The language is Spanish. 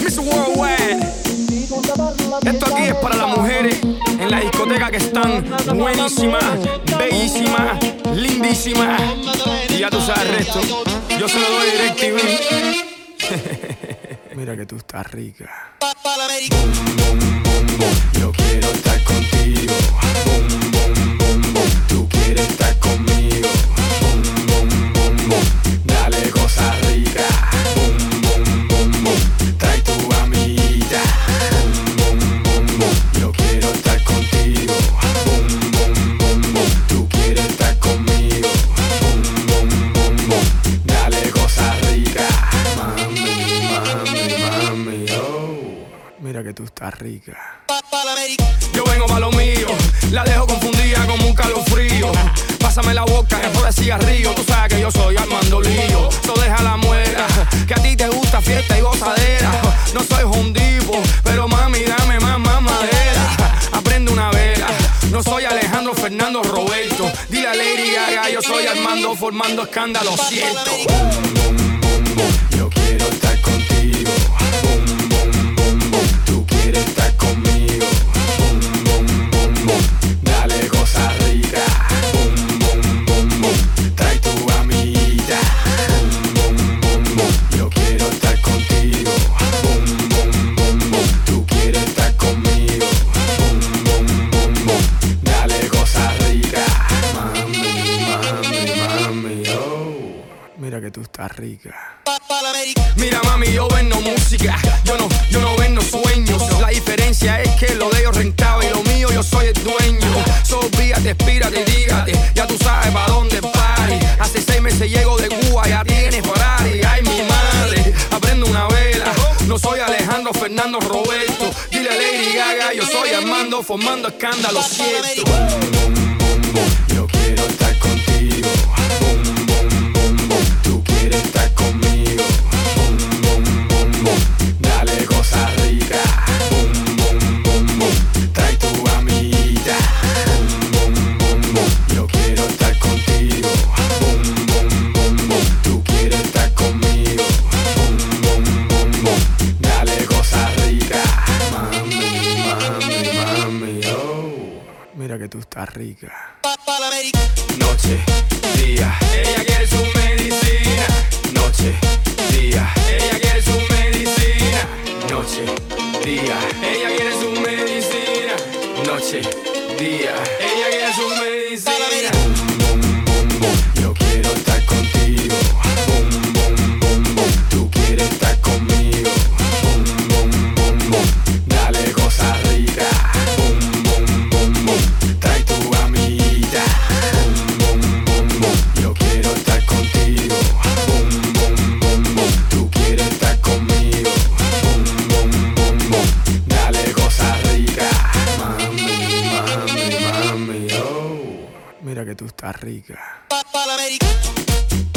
Miss Worldwide. Esto aquí es para las mujeres en la discoteca que están buenísimas, bellísimas, lindísimas. Y ya tú sabes el resto. Yo se lo doy DirecTV. Mira que tú estás rica. Boom, boom, boom, boom. Yo quiero estar contigo. Boom, boom, boom, boom. Tú quieres estar conmigo. Boom, boom, boom, boom. Dale cosa rica. Boom, boom, boom, boom. Trae tu amiguita. Boom, boom, boom, boom. Yo quiero estar contigo. Boom, boom, boom, boom. Tú quieres estar conmigo. Boom, boom, boom, boom. Dale cosa rica. Mami, mami, mami, oh. Mira que tú estás rica. Yo vengo pa' lo mío, la dejo confundida como un calofrío. Pásame la boca, que de cigarrillo. Tú sabes que yo soy Armando Lío. So deja la muela, que a ti te gusta fiesta y gozadera. No soy hondipo, pero mami dame más madera. Aprende una vela, no soy Alejandro Fernando Roberto. Dile a Lady Gaga, yo soy Armando formando escándalo, siento. Boom, boom, boom, boom. Yo quiero estar contigo. Boom, boom, boom, boom. Tú quieres estar conmigo. Boom, boom, boom, boom. Dale cosa rica. Boom, boom, boom, boom. Trae tu amiguita. Boom, boom, boom, boom. Yo quiero estar contigo. Boom, boom, boom, boom. Tú quieres estar conmigo. Boom, boom, boom, boom. Dale cosa rica. Mami, mami, mami, oh. Mira que tú estás rica. Mira mami, yo vendo música, yo no vendo sueños. La diferencia es que lo de ellos rentado y lo mío yo soy el dueño. Olvídate, espírate, dígate, ya tú sabes pa' dónde party. Hace 6 meses llego de Cuba, ya tienes Ferrari. Ay mi madre, aprende una vela. No soy Alejandro Fernando Roberto. Dile a Lady Gaga, yo soy Armando formando escándalo, cierto. Boom, boom, boom, boom. Yo quiero estar contigo. Boom, boom, boom, boom. Tú quieres estar conmigo. Boom, boom, boom, boom. Dale cosa rica. Boom, boom, boom, boom. Trae tu amiguita. Boom, boom, boom, boom. Yo quiero estar contigo. Boom, boom, boom, boom. Tú quieres estar conmigo. Boom, boom, boom, boom. Dale cosa rica. Mami, mami, mami, oh. Mira que tú estás rica. Noche, día, ella quiere su medicina. Noche, día, ella quiere su medicina. Noche, día, ella quiere su medicina. Noche, día, ella quiere su medicina. Boom, boom, boom, boom. Yo quiero estar contigo. Boom, boom, boom, boom. Tú quieres estar conmigo. Boom, boom, boom, boom. Dale cosa rica. Boom, boom, boom, boom. Trae tu amiguita. Boom, boom, boom, boom. Yo quiero estar contigo. Boom, boom, boom, boom. Tú quieres estar conmigo. Boom, boom, boom, boom. Dale cosa rica. Mami, mami, mami, oh. Mira que tú estás rica.